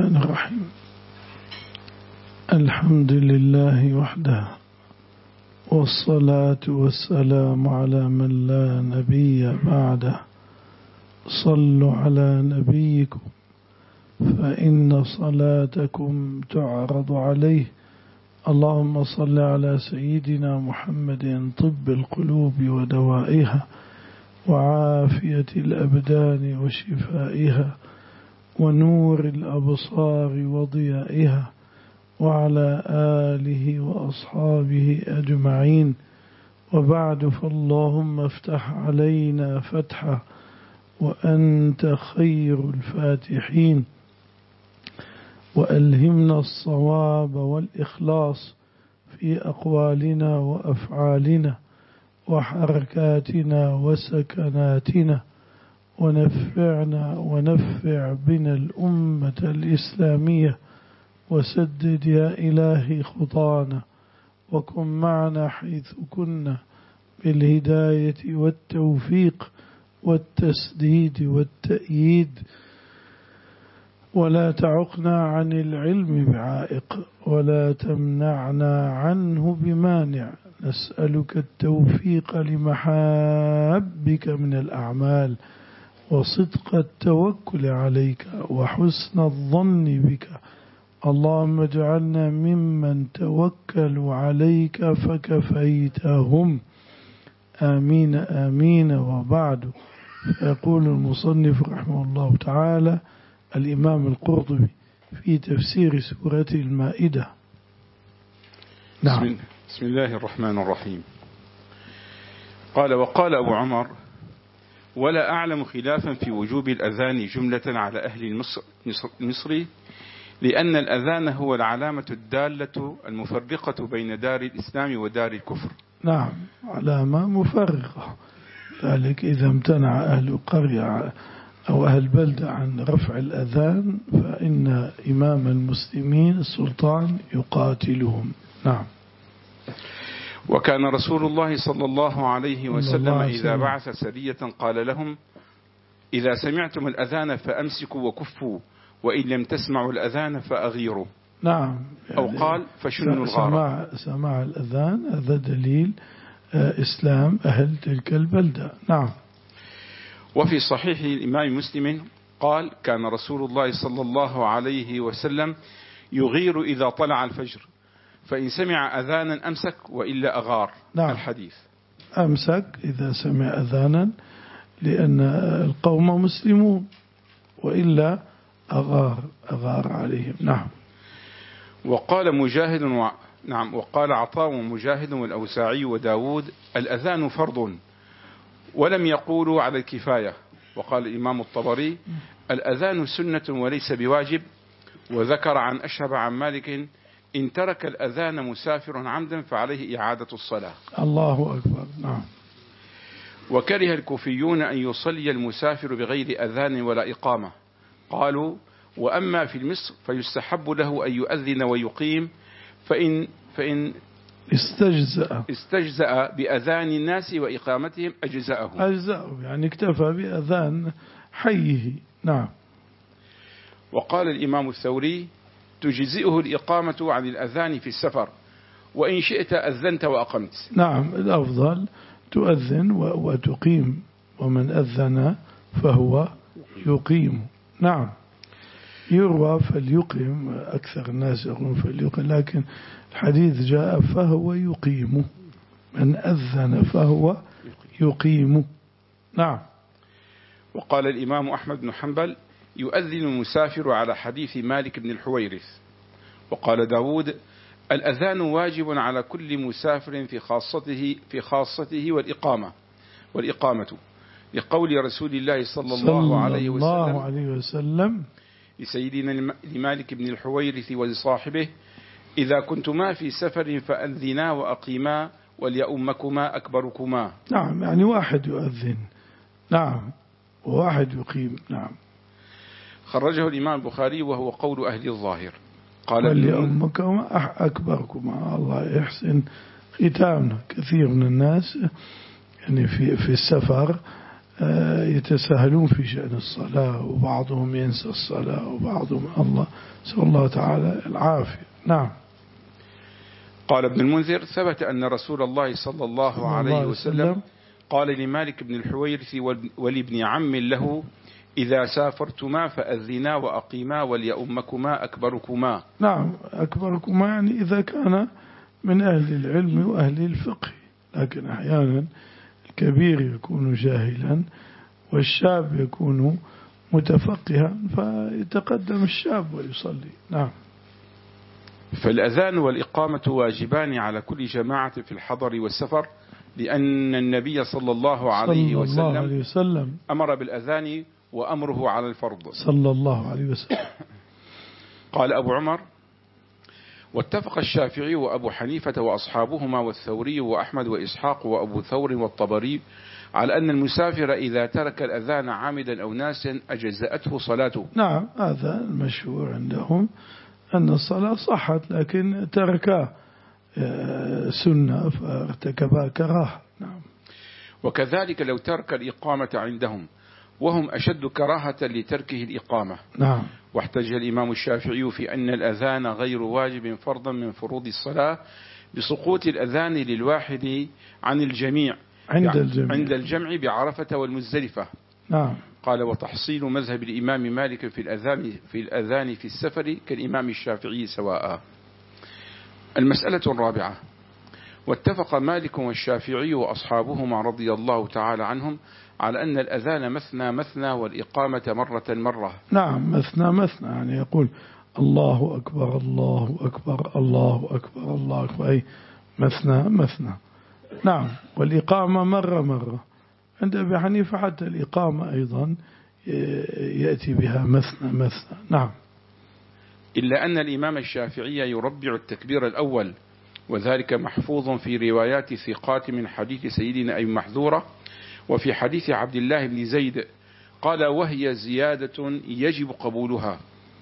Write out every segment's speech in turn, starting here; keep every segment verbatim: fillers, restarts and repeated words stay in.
الرحمن الرحيم. الحمد لله وحده، والصلاة والسلام على من لا نبي بعده. صلوا على نبيكم فإن صلاتكم تعرض عليه. اللهم صل على سيدنا محمد طب القلوب ودوائها، وعافية الأبدان وشفائها، ونور الأبصار وضيائها، وعلى آله وأصحابه أجمعين. وبعد، فاللهم افتح علينا فتحا وأنت خير الفاتحين، وألهمنا الصواب والإخلاص في أقوالنا وأفعالنا وحركاتنا وسكناتنا، ونفعنا ونفع بنا الأمة الإسلامية، وسدد يا إلهي خطانا، وكن معنا حيث كنا بالهداية والتوفيق والتسديد والتأييد، ولا تعقنا عن العلم بعائق، ولا تمنعنا عنه بمانع. نسألك التوفيق لمحابك من الأعمال، وصدق التوكل عليك، وحسن الظن بك. اللهم اجعلنا ممن توكلوا عليك فكفيتهم. آمين آمين. وبعد، فيقول المصنف رحمه الله تعالى الإمام القرطبي في تفسير سورة المائدة. نعم. بسم الله الرحمن الرحيم. قال: وقال أبو عمر: ولا أعلم خلافا في وجوب الأذان جملة على أهل المصر المصري، لأن الأذان هو العلامة الدالة المفرقة بين دار الإسلام ودار الكفر. نعم، علامة مفرقة. ذلك إذا امتنع أهل قرية أو أهل بلدة عن رفع الأذان، فإن إمام المسلمين السلطان يقاتلهم. نعم. وكان رسول الله صلى الله عليه وسلم إذا بعث سرية قال لهم: إذا سمعتم الأذان فأمسكوا وكفوا، وإن لم تسمعوا الأذان فأغيروا. نعم. يعني أو قال: فشنوا الغارة. سماع, سماع الأذان هذا دليل إسلام أهل تلك البلدة. نعم. وفي صحيح الإمام مسلم قال: كان رسول الله صلى الله عليه وسلم يغير إذا طلع الفجر، فإن سمع أذانا أمسك وإلا أغار. نعم. الحديث. أمسك إذا سمع أذانا لأن القوم مسلمون، وإلا أغار أغار عليهم. نعم. وقال مجاهد و... نعم وقال عطاء ومجاهد والأوزاعي وداود: الأذان فرض، ولم يقولوا على الكفاية. وقال الإمام الطبري: الأذان سنة وليس بواجب. وذكر عن أشهب عن مالك: إن ترك الأذان مسافر عمدا فعليه إعادة الصلاة. الله أكبر. نعم. وكره الكوفيون أن يصلي المسافر بغير أذان ولا إقامة. قالوا: وأما في مصر فيستحب له أن يؤذن ويقيم، فإن, فإن استجزأ استجزأ بأذان الناس وإقامتهم أجزأه. أجزأه يعني اكتفى بأذان حيه. نعم. وقال الإمام الثوري: تجزئه الإقامة عن الأذان في السفر، وإن شئت أذنت وأقمت. نعم، الأفضل تؤذن وتقيم، ومن أذن فهو يقيم. نعم. يروى فليقيم، أكثر الناس يقولون فليقيم، لكن الحديث جاء فهو يقيم. من أذن فهو يقيم. نعم. وقال الإمام أحمد بن حنبل: يؤذن المسافر على حديث مالك بن الحويرث. وقال داود: الأذان واجب على كل مسافر في خاصته في خاصته والإقامة والإقامة لقول رسول الله صلى الله عليه وسلم, الله عليه وسلم لسيدنا لمالك بن الحويرث ولصاحبه: إذا كنتما في سفر فأذنا وأقيما، وليؤمكما أكبركما. نعم، يعني واحد يؤذن. نعم. وواحد يقيم. نعم. خرجه الإمام البخاري وهو قول أهل الظاهر. قال: وليؤمكما أكبركما. الله يحسن ختامنا. كثير من الناس يعني في في السفر يتساهلون في شأن الصلاة، وبعضهم ينسى الصلاة وبعضهم الله نسأل الله تعالى العافية. نعم. قال ابن المنذر: ثبت أن رسول الله صلى الله عليه وسلم قال لمالك بن الحويرث ولابن عم له: إذا سافرتما فأذنا وأقيما وليؤمكما أكبركما. نعم، أكبركما يعني إذا كان من أهل العلم وأهل الفقه، لكن أحيانا الكبير يكون جاهلا والشاب يكون متفقها فيتقدم الشاب ويصلي. نعم. فالأذان والإقامة واجبان على كل جماعة في الحضر والسفر، لأن النبي صلى الله عليه وسلم, صلى الله عليه وسلم أمر بالأذان وأمره على الفرض صلى الله عليه وسلم. قال أبو عمر: واتفق الشافعي وأبو حنيفة وأصحابهما والثوري وأحمد وإسحاق وأبو ثور والطبري على أن المسافر إذا ترك الأذان عامدا أو ناسا أجزأته صلاته. نعم، هذا المشهور عندهم أن الصلاة صحت، لكن ترك سنة فارتكبها كراهة. نعم. وكذلك لو ترك الإقامة عندهم، وهم أشد كراهة لتركه الإقامة. نعم. واحتج الإمام الشافعي في أن الأذان غير واجب فرضا من فروض الصلاة بسقوط الأذان للواحد عن الجميع عند الجميع, عند الجمع بعرفة والمزدلفة. نعم. قال: وتحصيل مذهب الإمام مالك في الأذان في الأذان في السفر كالإمام الشافعي سواء. المسألة الرابعة: واتفق مالك والشافعي وأصحابهما رضي الله تعالى عنهم على أن الأذان مثنى مثنى والإقامة مرة مرة. نعم، مثنى مثنى يعني يقول الله أكبر الله أكبر الله أكبر الله أكبر، أي مثنى مثنى. نعم. والإقامة مرة مرة. عند أبي حنيفة حتى الإقامة أيضا يأتي بها مثنى مثنى. نعم. إلا أن الإمام الشافعي يربع التكبير الأول، وذلك محفوظ في روايات ثقات من حديث سيدنا أبي محذورة وفي حديث عبد الله بن زيد، قال: وهي زيادة يجب قبولها.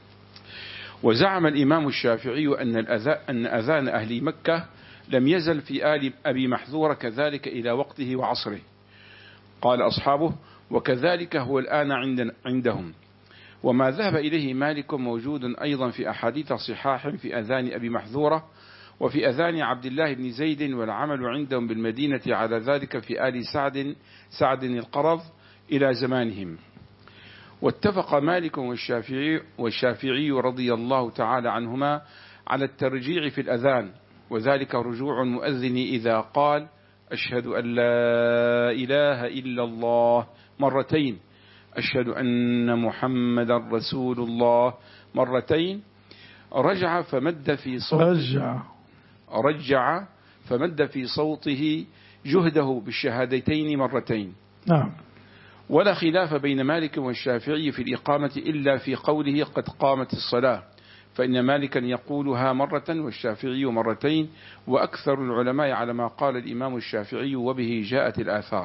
وزعم الإمام الشافعي أن أن أذان أهل مكة لم يزل في آل أبي محذورة كذلك إلى وقته وعصره. قال أصحابه: وكذلك هو الآن عندهم. وما ذهب إليه مالك موجود أيضا في أحاديث صحاح في أذان أبي محذورة وفي أذان عبد الله بن زيد، والعمل عندهم بالمدينة على ذلك في آل سعد سعد القرظ إلى زمانهم. واتفق مالك والشافعي, والشافعي رضي الله تعالى عنهما على الترجيع في الأذان، وذلك رجوع المؤذن إذا قال: أشهد أن لا إله إلا الله مرتين، أشهد أن محمد رسول الله مرتين، رجع فمد في صوته رجع رجع فمد في صوته جهده بالشهادتين مرتين. نعم. ولا خلاف بين مالك والشافعي في الإقامة إلا في قوله قد قامت الصلاة، فإن مالكا يقولها مرة والشافعي مرتين، وأكثر العلماء على ما قال الإمام الشافعي، وبه جاءت الآثار.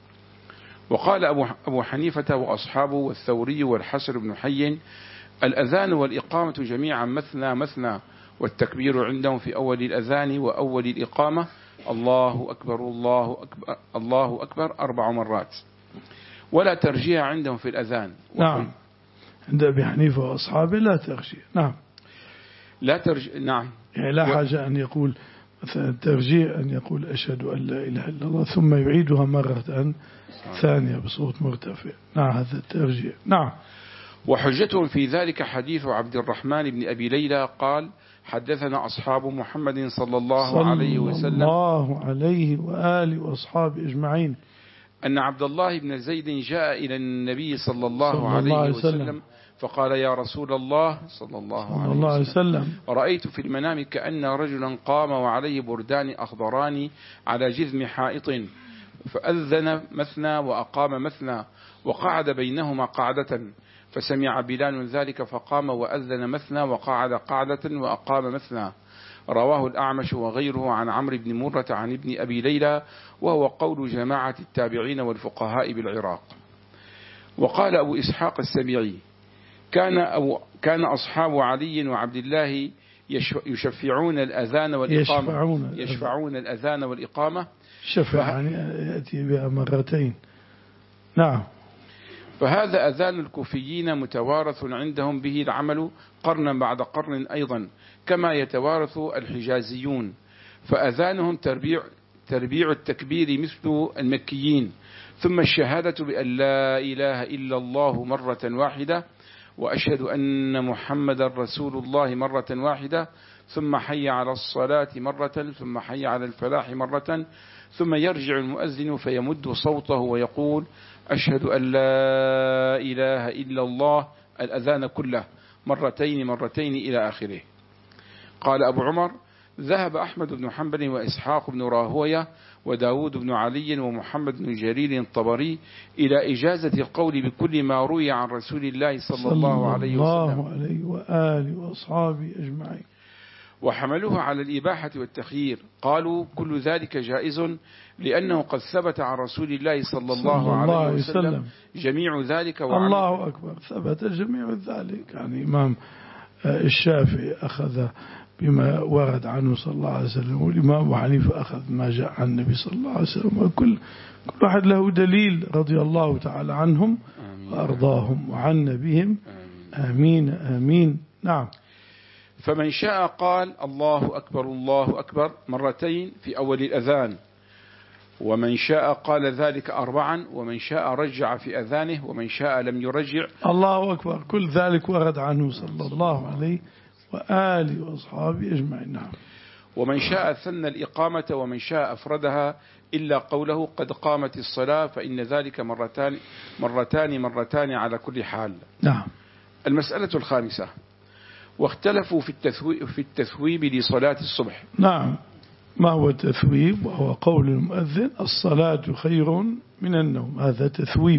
وقال أبو حنيفة وأصحابه والثوري والحسن بن حي: الأذان والإقامة جميعا مثنى مثنى، والتكبير عندهم في أول الأذان وأول الإقامة الله أكبر الله أكبر الله أكبر أربع مرات، ولا ترجيع عندهم في الأذان. نعم. عند أبي حنيفة وأصحابه لا ترجيع. نعم. لا ترجيع. نعم. يعني لا حاجة أن يقول مثلا الترجيع أن يقول أشهد أن لا إله إلا الله ثم يعيدها مرة ثانية بصوت مرتفع. نعم، هذا الترجيع. نعم. وحجتهم في ذلك حديث عبد الرحمن بن أبي ليلى قال: حدثنا أصحاب محمد صلى الله صلى عليه وسلم صلى الله عليه وآله وأصحابه أجمعين أن عبد الله بن زيد جاء إلى النبي صلى الله صلى عليه الله وسلم, وسلم فقال: يا رسول الله صلى الله صلى عليه الله عليه وسلم, وسلم رأيت في المنام كأن رجلا قام وعليه بردان أخضران على جذم حائط، فأذن مثنى وأقام مثنى وقعد بينهما قعدة، فسمع بلال ذلك فقام وأذن مثنى وقعد قعدة وأقام مثنى. رواه الأعمش وغيره عن عمرو بن مرة عن ابن أبي ليلى، وهو قول جماعة التابعين والفقهاء بالعراق. وقال أبو إسحاق السبيعي: كان, أو كان أصحاب علي وعبد الله يشفعون الأذان والإقامة يشفعون, يشفعون الأذان والإقامة. شفع يعني يأتي بها مرتين. نعم. فهذا أذان الكوفيين متوارث عندهم به العمل قرنا بعد قرن أيضا، كما يتوارث الحجازيون، فأذانهم تربيع, تربيع التكبير مثل المكيين، ثم الشهادة بأن لا إله إلا الله مرة واحدة، وأشهد أن محمد رسول الله مرة واحدة، ثم حي على الصلاة مرة، ثم حي على الفلاح مرة، ثم يرجع المؤذن فيمد صوته ويقول أشهد أن لا إله إلا الله، الأذان كله مرتين مرتين إلى آخره. قال أبو عمر: ذهب أحمد بن حنبل وإسحاق بن راهوية وداود بن علي ومحمد بن جرير الطبري إلى إجازة القول بكل ما روي عن رسول الله صلى, صلى الله عليه وسلم الله عليه وآله وأصحابه أجمعين، وحملوه على الإباحة والتخيير. قالوا كل ذلك جائز لأنه قد ثبت عن رسول الله صلى الله, صلى الله عليه وسلم, وسلم جميع ذلك. الله أكبر، ثبت جميع ذلك. يعني إمام الشافعي أخذ بما ورد عنه صلى الله عليه وسلم، والإمام أبو حنيفة أخذ ما جاء عن النبي صلى الله عليه وسلم، وكل كل واحد له دليل رضي الله تعالى عنهم آمين. وأرضاهم وعنا بهم آمين آمين, آمين. نعم. فمن شاء قال الله أكبر الله أكبر مرتين في أول الأذان، ومن شاء قال ذلك أربعا، ومن شاء رجع في أذانه، ومن شاء لم يرجع. الله أكبر، كل ذلك ورد عنه صلى الله عليه وآله وأصحابه أجمعين. نعم. ومن شاء ثنى الإقامة، ومن شاء أفردها إلا قوله قد قامت الصلاة، فإن ذلك مرتان مرتان مرتان على كل حال. نعم. المسألة الخامسة: واختلفوا في التثويب, في التثويب لصلاة الصبح. نعم. ما هو التثويب؟ وهو قول المؤذن الصلاة خير من النوم، هذا تثويب.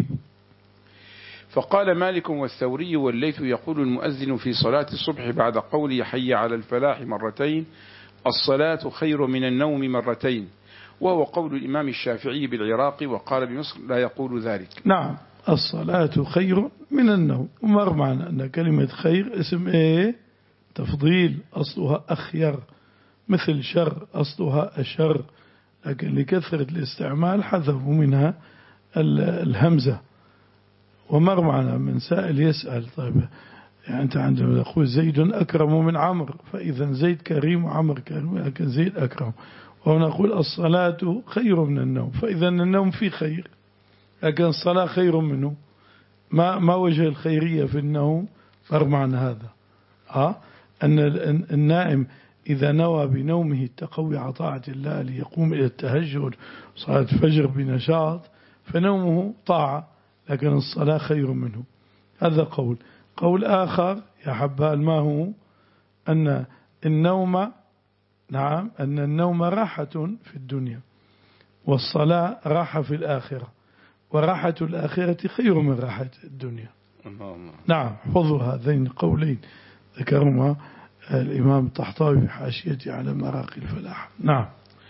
فقال مالك والثوري والليث يقول المؤذن في صلاة الصبح بعد قوله حي على الفلاح مرتين الصلاة خير من النوم مرتين، وهو قول الإمام الشافعي بالعراق، وقال بمصر لا يقول ذلك. نعم، الصلاة خير من النوم. ومر معنا أن كلمة خير اسم إيه؟ تفضيل، أصلها أخير، مثل شر أصلها أشر، لكن لكثرة الاستعمال حذفوا منها الهمزة. ومر معنا من سائل يسأل طيب يعني أنت عندما تقول زيد أكرم من عمرو، فإذا زيد كريم وعمر كريم، لكن زيد أكرم. ونقول الصلاة خير من النوم، فإذا النوم فيه خير، لكن الصلاة خير منه. ما ما وجه الخيرية في النوم؟ مر معنا هذا آه أن النائم إذا نوى بنومه التقوي على طاعة الله ليقوم إلى التهجد صلاة الفجر بنشاط، فنومه طاعة، لكن الصلاة خير منه. هذا قول. قول آخر يا حبال ما هو؟ أن النوم، نعم، أن النوم راحة في الدنيا، والصلاة راحة في الآخرة، وراحة الآخرة خير من راحة الدنيا. نعم، حفظوا هذين قولين ذكرهما الإمام الطحطاوي في حاشيته على مراقي الفلاح. نعم.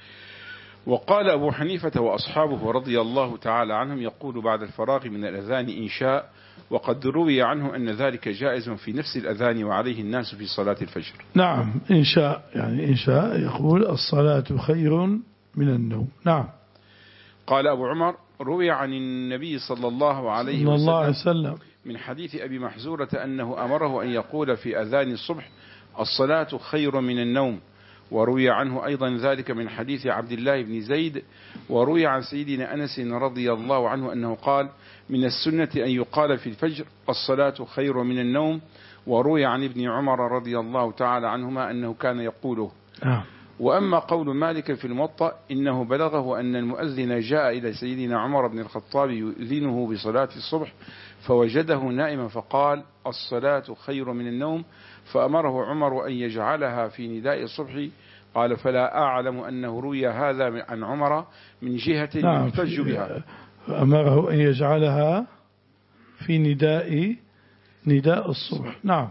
وقال أبو حنيفة وأصحابه رضي الله تعالى عنهم يقول بعد الفراغ من الأذان إن شاء، وقد روي عنه أن ذلك جائز في نفس الأذان وعليه الناس في صلاة الفجر. نعم، إن شاء، يعني إن شاء يقول الصلاة خير من النوم. نعم. قال أبو عمر روي عن النبي صلى الله عليه صلى الله عليه وسلم وسلم من حديث أبي محزورة أنه أمره أن يقول في أذان الصبح الصلاة خير من النوم، وروي عنه أيضا ذلك من حديث عبد الله بن زيد. وروي عن سيدنا أنس رضي الله عنه أنه قال من السنة أن يقال في الفجر الصلاة خير من النوم. وروي عن ابن عمر رضي الله تعالى عنهما أنه كان يقوله. آه. وأما قول مالك في الموطأ إنه بلغه أن المؤذن جاء إلى سيدنا عمر بن الخطاب يؤذنه بصلاة الصبح فوجده نائما فقال الصلاة خير من النوم، فأمره عمر أن يجعلها في نداء الصبح. قال فلا أعلم أنه روي هذا عن عمر من جهة نعم يحتج بها. فأمره أن يجعلها في نداء نداء الصبح. نعم.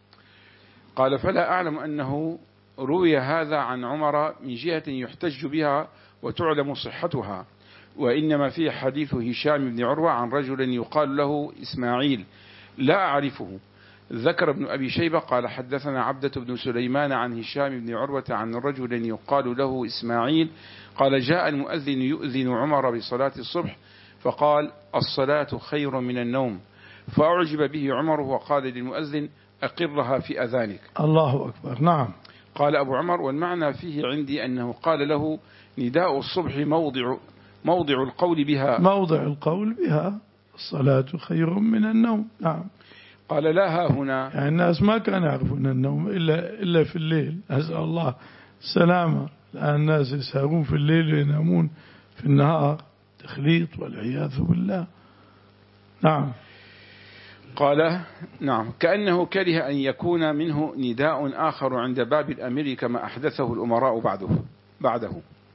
قال فلا أعلم أنه روي هذا عن عمر من جهة يحتج بها وتعلم صحتها، وإنما فيه حديث هشام بن عروة عن رجل يقال له إسماعيل لا أعرفه. ذكر ابن أبي شيبة قال حدثنا عبدة بن سليمان عن هشام بن عروة عن رجل يقال له إسماعيل قال جاء المؤذن يؤذن عمر بصلاة الصبح فقال الصلاة خير من النوم، فأعجب به عمر وقال للمؤذن أقرها في أذانك. الله أكبر. نعم. قال أبو عمر والمعنى فيه عندي أنه قال له نداء الصبح موضع موضع القول بها موضع القول بها الصلاة خير من النوم. نعم. قال لا ها هنا، يعني الناس ما كانوا يعرفون النوم إلا, إلا في الليل، أسأل الله السلامة. الآن الناس يسهرون في الليل وينامون في النهار، تخليط والعياذ بالله. نعم. قال نعم كأنه كره أن يكون منه نداء آخر عند باب الأمير كما أحدثه الأمراء بعده بعده.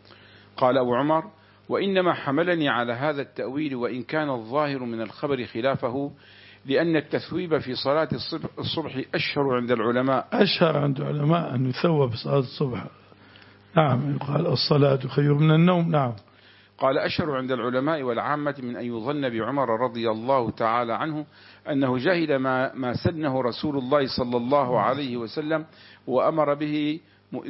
قال أبو عمر وإنما حملني على هذا التأويل وإن كان الظاهر من الخبر خلافه، لأن التثويب في صلاة الصبح أشهر عند العلماء أشهر عند العلماء أن يثوب صلاة الصبح. نعم. يقال الصلاة خير من النوم. نعم. قال أشهر عند العلماء والعامة من أن يظن بعمر رضي الله تعالى عنه أنه جاهد ما, ما سنه رسول الله صلى الله عليه وسلم وأمر به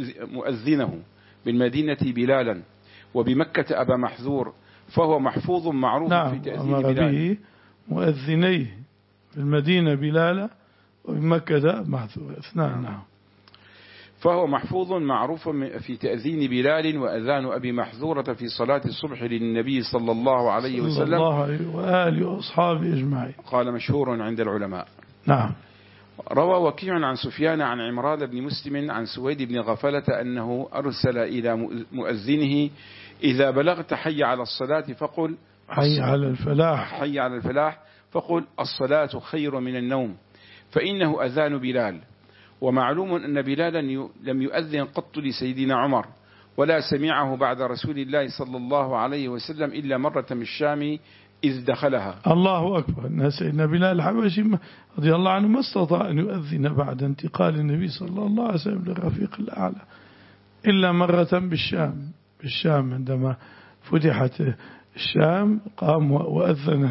مؤذنه بالمدينة بلالا وبمكة أبا محذور، فهو محفوظ معروف. نعم. في تأذين أمر بلال به مؤذنيه بالمدينة بلالا وبمكة محذور اثنان. نعم. فهو محفوظ معروف في تأذين بلال وأذان أبي محذورة في صلاة الصبح للنبي صلى الله عليه وسلم صلى الله عليه وآله وأصحابه أجمعين. قال مشهور عند العلماء. نعم. روى وكيع عن سفيان عن عمران بن مسلم عن سويد بن غفلة أنه أرسل إلى مؤذنه إذا بلغت حي على الصلاة فقل حي على الفلاح حي على الفلاح فقل الصلاة خير من النوم، فإنه أذان بلال. ومعلوم أن بلالا لم يؤذن قط لسيدنا عمر ولا سمعه بعد رسول الله صلى الله عليه وسلم إلا مرة من الشام إذ دخلها. الله أكبر. سيدنا بلال الحبشي رضي الله عنه ما استطاع أن يؤذن بعد انتقال النبي صلى الله عليه وسلم للرفيق الأعلى إلا مرة بالشام بالشام عندما فتحت الشام قام وأذن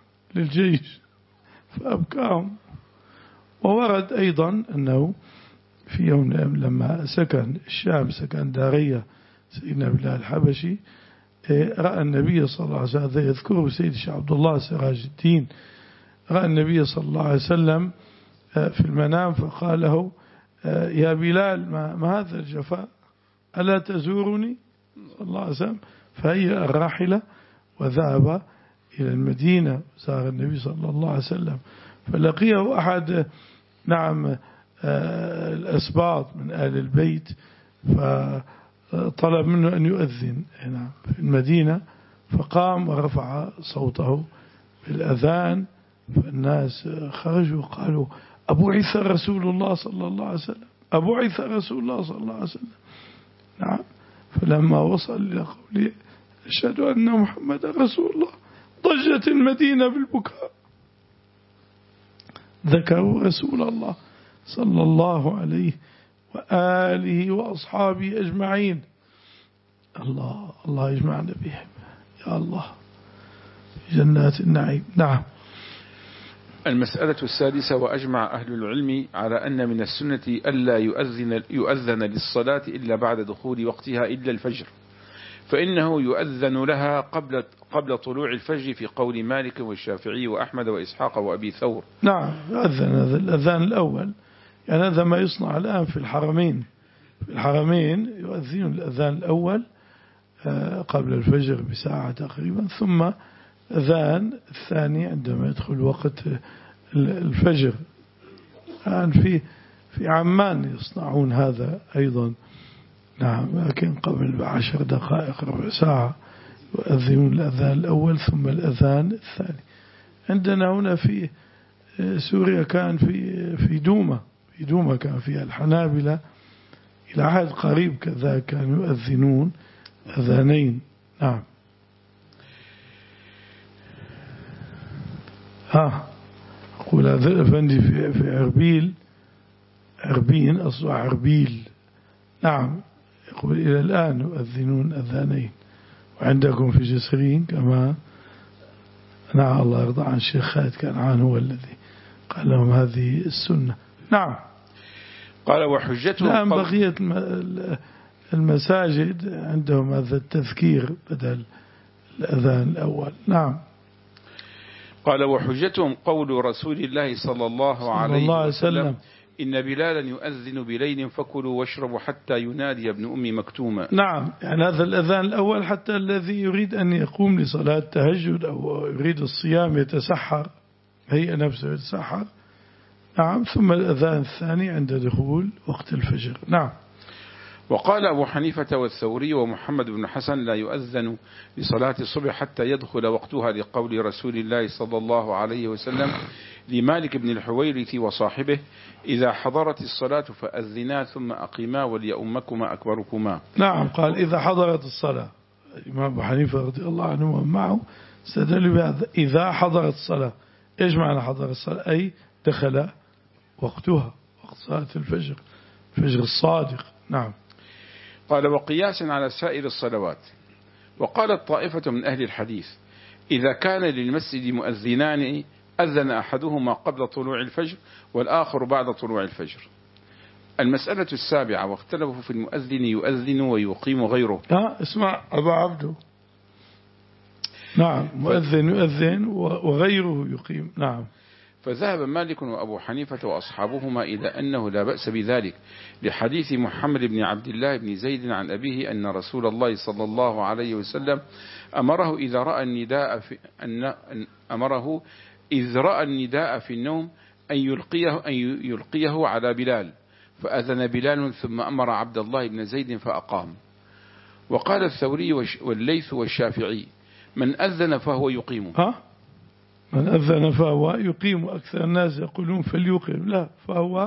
للجيش فأبكاهم. وورد أيضا أنه في يوم لما سكن الشام سكن دارية سيدنا بلال الحبشي رأى النبي صلى الله عليه وسلم، يذكره سيد الشيخ عبد الله سراج الدين، رأى النبي صلى الله عليه وسلم في المنام فقال له يا بلال ما, ما هذا الجفاء، ألا تزورني صلى الله عليه وسلم؟ فهيأ الراحلة وذهب إلى المدينة، زار النبي صلى الله عليه وسلم فلقيه أحد نعم الأسباط من آل البيت فطلب منه أن يؤذن هنا في المدينة، فقام ورفع صوته بالأذان فالناس خرجوا قالوا أبعث رسول الله صلى الله عليه وسلم، أبعث رسول الله صلى الله عليه وسلم. نعم. فلما وصل إلى قوله أشهد أن محمد رسول الله ضجت المدينة بالبكاء، ذكروا رسول الله صلى الله عليه وآله وأصحابه أجمعين. الله الله يجمعنا بهم يا الله في جنات النعيم. نعم. المسألة السادسة وأجمع أهل العلم على أن من السنة ألا يؤذن, يؤذن للصلاة إلا بعد دخول وقتها إلا الفجر، فإنه يؤذن لها قبل قبل طلوع الفجر في قول مالك والشافعي وأحمد وإسحاق وأبي ثور. نعم. يؤذن هذا الأذان الأول، يعني هذا ما يصنع الآن في الحرمين، في الحرمين يؤذن الأذان الأول قبل الفجر بساعة تقريبا، ثم أذان الثاني عندما يدخل وقت الفجر. الآن في في عمان يصنعون هذا أيضا. نعم. لكن قبل بعشر دقائق ربع ساعة يؤذنون الأذان الأول ثم الأذان الثاني. عندنا هنا في سوريا كان في في دوما في دوما كان فيها الحنابلة إلى عهد قريب كذا كانوا يؤذنون أذانين. نعم. ها أقول هذا الأفندي في في عربيل عربين أصبح عربيل. نعم. يقول إلى الآن يؤذنون أذانين. وعندكم في جسرين كما نعم الله يرضى عن الشيخ خالد كنعان هو الذي قال لهم هذه السنة. نعم. قال وحجته نعم. بقية المساجد عندهم هذا التذكير بدل الأذان الأول. نعم. قال وحجتهم قول رسول الله صلى الله عليه وسلم إن بلالا يؤذن بليل فكلوا واشربوا حتى ينادي ابن أم مكتوم. نعم، يعني هذا الأذان الأول حتى الذي يريد أن يقوم لصلاة التهجد أو يريد الصيام يتسحر، هي نفسه يتسحر. نعم، ثم الأذان الثاني عند دخول وقت الفجر. نعم. وقال أبو حنيفة والثوري ومحمد بن حسن لا يؤذن لصلاة الصبح حتى يدخل وقتها لقول رسول الله صلى الله عليه وسلم لمالك بن الحويرث وصاحبه إذا حضرت الصلاة فأذنا ثم أقيما وليؤمكما أكبركما. نعم، قال إذا حضرت الصلاة. الإمام أبو حنيفة رضي الله عنه ومعه استدل بهذا إذا حضرت الصلاة. إيش معنى حضر الصلاة؟ أي دخل وقتها، وقت صلاة الفجر، الفجر الصادق. نعم. قال وقياسا على سائر الصلوات. وقالت طائفة من أهل الحديث إذا كان للمسجد مؤذنان أذن أحدهما قبل طلوع الفجر والآخر بعد طلوع الفجر. المسألة السابعة واختلفوا في المؤذن يؤذن ويقيم غيره. ها اسمع أبا عبده. نعم، مؤذن يؤذن وغيره يقيم. نعم. فذهب مالك وأبو حنيفة وأصحابهما إلى أنه لا بأس بذلك لحديث محمد بن عبد الله بن زيد عن أبيه أن رسول الله صلى الله عليه وسلم أمره إذا رأى النداء في أن أمره إذ رأى النداء في النوم أن يلقيه أن يلقيه على بلال، فأذن بلال ثم أمر عبد الله بن زيد فأقام. وقال الثوري والليث والشافعي من أذن فهو يقيم. ها؟ من أذن فهو يقيم. أكثر الناس يقولون فليقيم، لا، فهو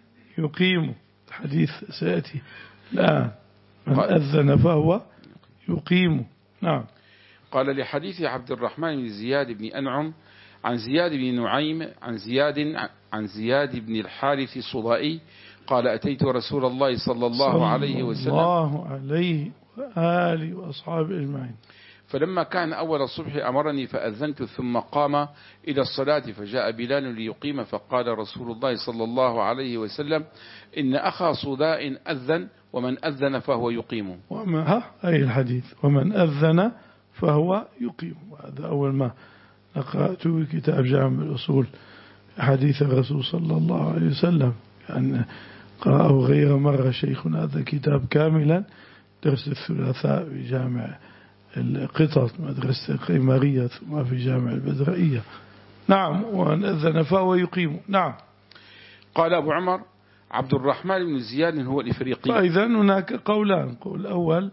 يقيم. الحديث سيأتي الآن. من أذن فهو يقيم. نعم. قال لحديث عبد الرحمن بن زياد بن أنعم عن زياد بن نعيم عن زياد عن زياد بن الحارث الصدائي قال أتيت رسول الله صلى الله صلى عليه وسلم صلى الله عليه وآله وأصحابه أجمعين فلما كان أول الصبح أمرني فأذنت ثم قام إلى الصلاة فجاء بلال ليقيم فقال رسول الله صلى الله عليه وسلم إن أخا صداء أذن ومن أذن فهو يقيم. وما ها أي الحديث ومن أذن فهو يقيم. وهذا أول ما قرأت في كتاب جامع الأصول حديث الرسول صلى الله عليه وسلم، يعني قرأه غير مرة شيخنا هذا كتاب كاملا درس الثلاثاء في جامع القطط مدرسة القيمارية ثم في جامع البدرائية. نعم. وأن أذن فهو يقيم. نعم. قال أبو عمر عبد الرحمن بن زياد هو الإفريقي. فإذا هناك قولان، قول الأول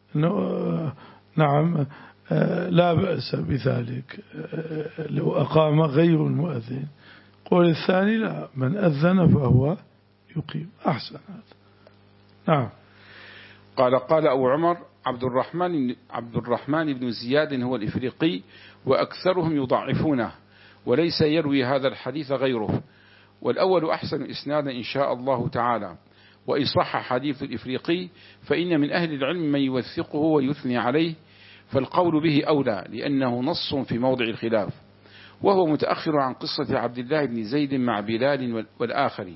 أنه نعم لا بأس بذلك لو أقام غير المؤذن. قول الثاني لا، من أذن فهو يقيم. أحسن هذا. نعم. قال قال أبو عمر عبد الرحمن عبد الرحمن بن زياد هو الإفريقي وأكثرهم يضعفونه وليس يروي هذا الحديث غيره، والأول أحسن إسنادا إن شاء الله تعالى. وإن صح حديث الإفريقي فإن من أهل العلم من يوثقه ويثني عليه، فالقول به أولى لأنه نص في موضع الخلاف، وهو متأخر عن قصة عبد الله بن زيد مع بلال والآخر.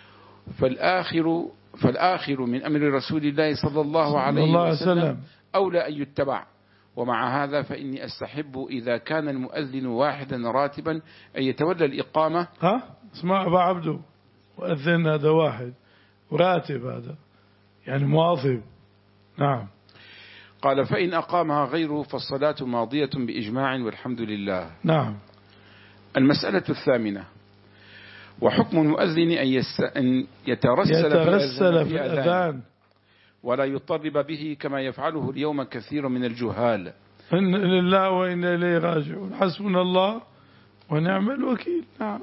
فالآخر فالآخر من أمر رسول الله صلى الله عليه وسلم أولى أن يتبع. ومع هذا فإني أستحب إذا كان المؤذن واحدا راتبا أن يتولى الإقامة. ها اسمع أبا عبده، مؤذن هذا واحد وراتب هذا يعني مواظب. نعم. قال فإن أقامها غيره فالصلاة ماضية بإجماع والحمد لله. نعم. المسألة الثامنة وحكم المؤذن أن, يس... أن يترسل, يترسل في, في الأذان ولا يطرب به كما يفعله اليوم كثير من الجهال. إن لله وإن إليه راجعون، حسبنا الله ونعم الوكيل. نعم.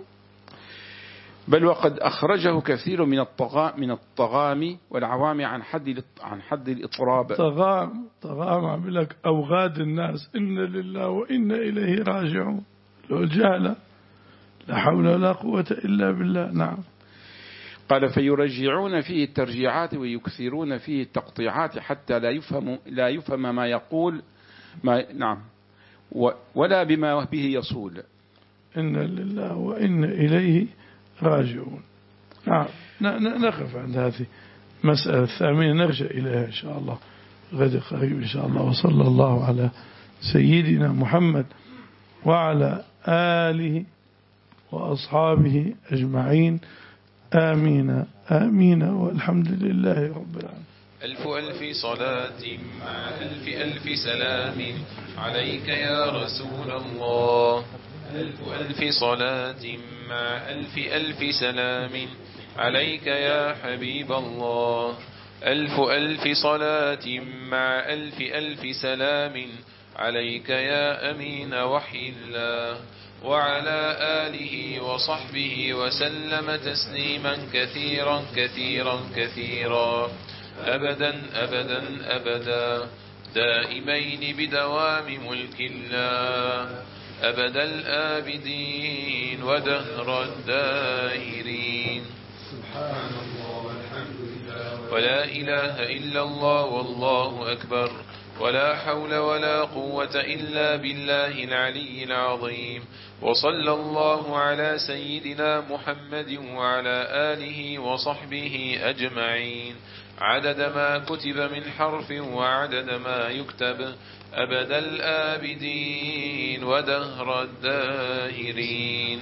بل وقد أخرجه كثير من الطغام من الطغام والعوام عن حد عن حد الإطراب. طغام طغام عم لك أوغاد الناس إن لله وإن إليه راجعون، لو الجهل لا حول ولا قوة إلا بالله. نعم. قال فيرجعون فيه الترجيعات ويكثرون فيه التقطيعات حتى لا يفهم لا يفهم ما يقول ما نعم ولا بما به يصول. إن لله وإن إليه راجعون. نعم. نقف عند هذه المسألة الثامنة، نرجع إليها إن شاء الله غد قريب إن شاء الله. وصلى الله على سيدنا محمد وعلى آله وأصحابه أجمعين. آمين آمين والحمد لله رب العالمين. ألف ألف صلاة مع ألف ألف سلام عليك يا رسول الله. ألف ألف صلاة مع ألف ألف سلام عليك يا حبيب الله. ألف ألف صلاة مع ألف ألف سلام عليك يا أمين وحي الله. وعلى آله وصحبه وسلم تسليما كثيرا كثيرا كثيرا أبدا أبدا أبدا دائمين بدوام ملك الله أبد الآبدين ودهر الدائرين. سبحان الله والحمد لله ولا إله إلا الله والله أكبر ولا حول ولا قوة إلا بالله العلي العظيم. وصلى الله على سيدنا محمد وعلى آله وصحبه أجمعين عدد ما كتب من حرف وعدد ما يكتب أبد الآبدين ودهر الداهرين.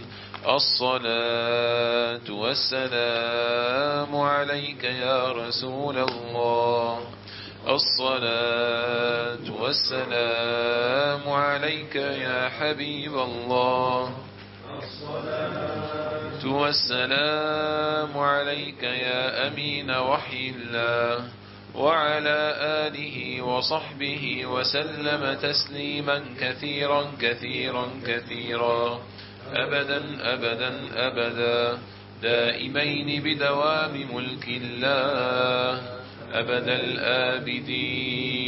الصلاة والسلام عليك يا رسول الله. الصلاة والسلام عليك يا حبيب الله. الصلاة والسلام عليك يا أمين وحي الله. وعلى آله وصحبه وسلم تسليما كثيرا كثيرا كثيرا أبدا أبدا أبدا دائمين بدوام ملك الله أبد الآبدين.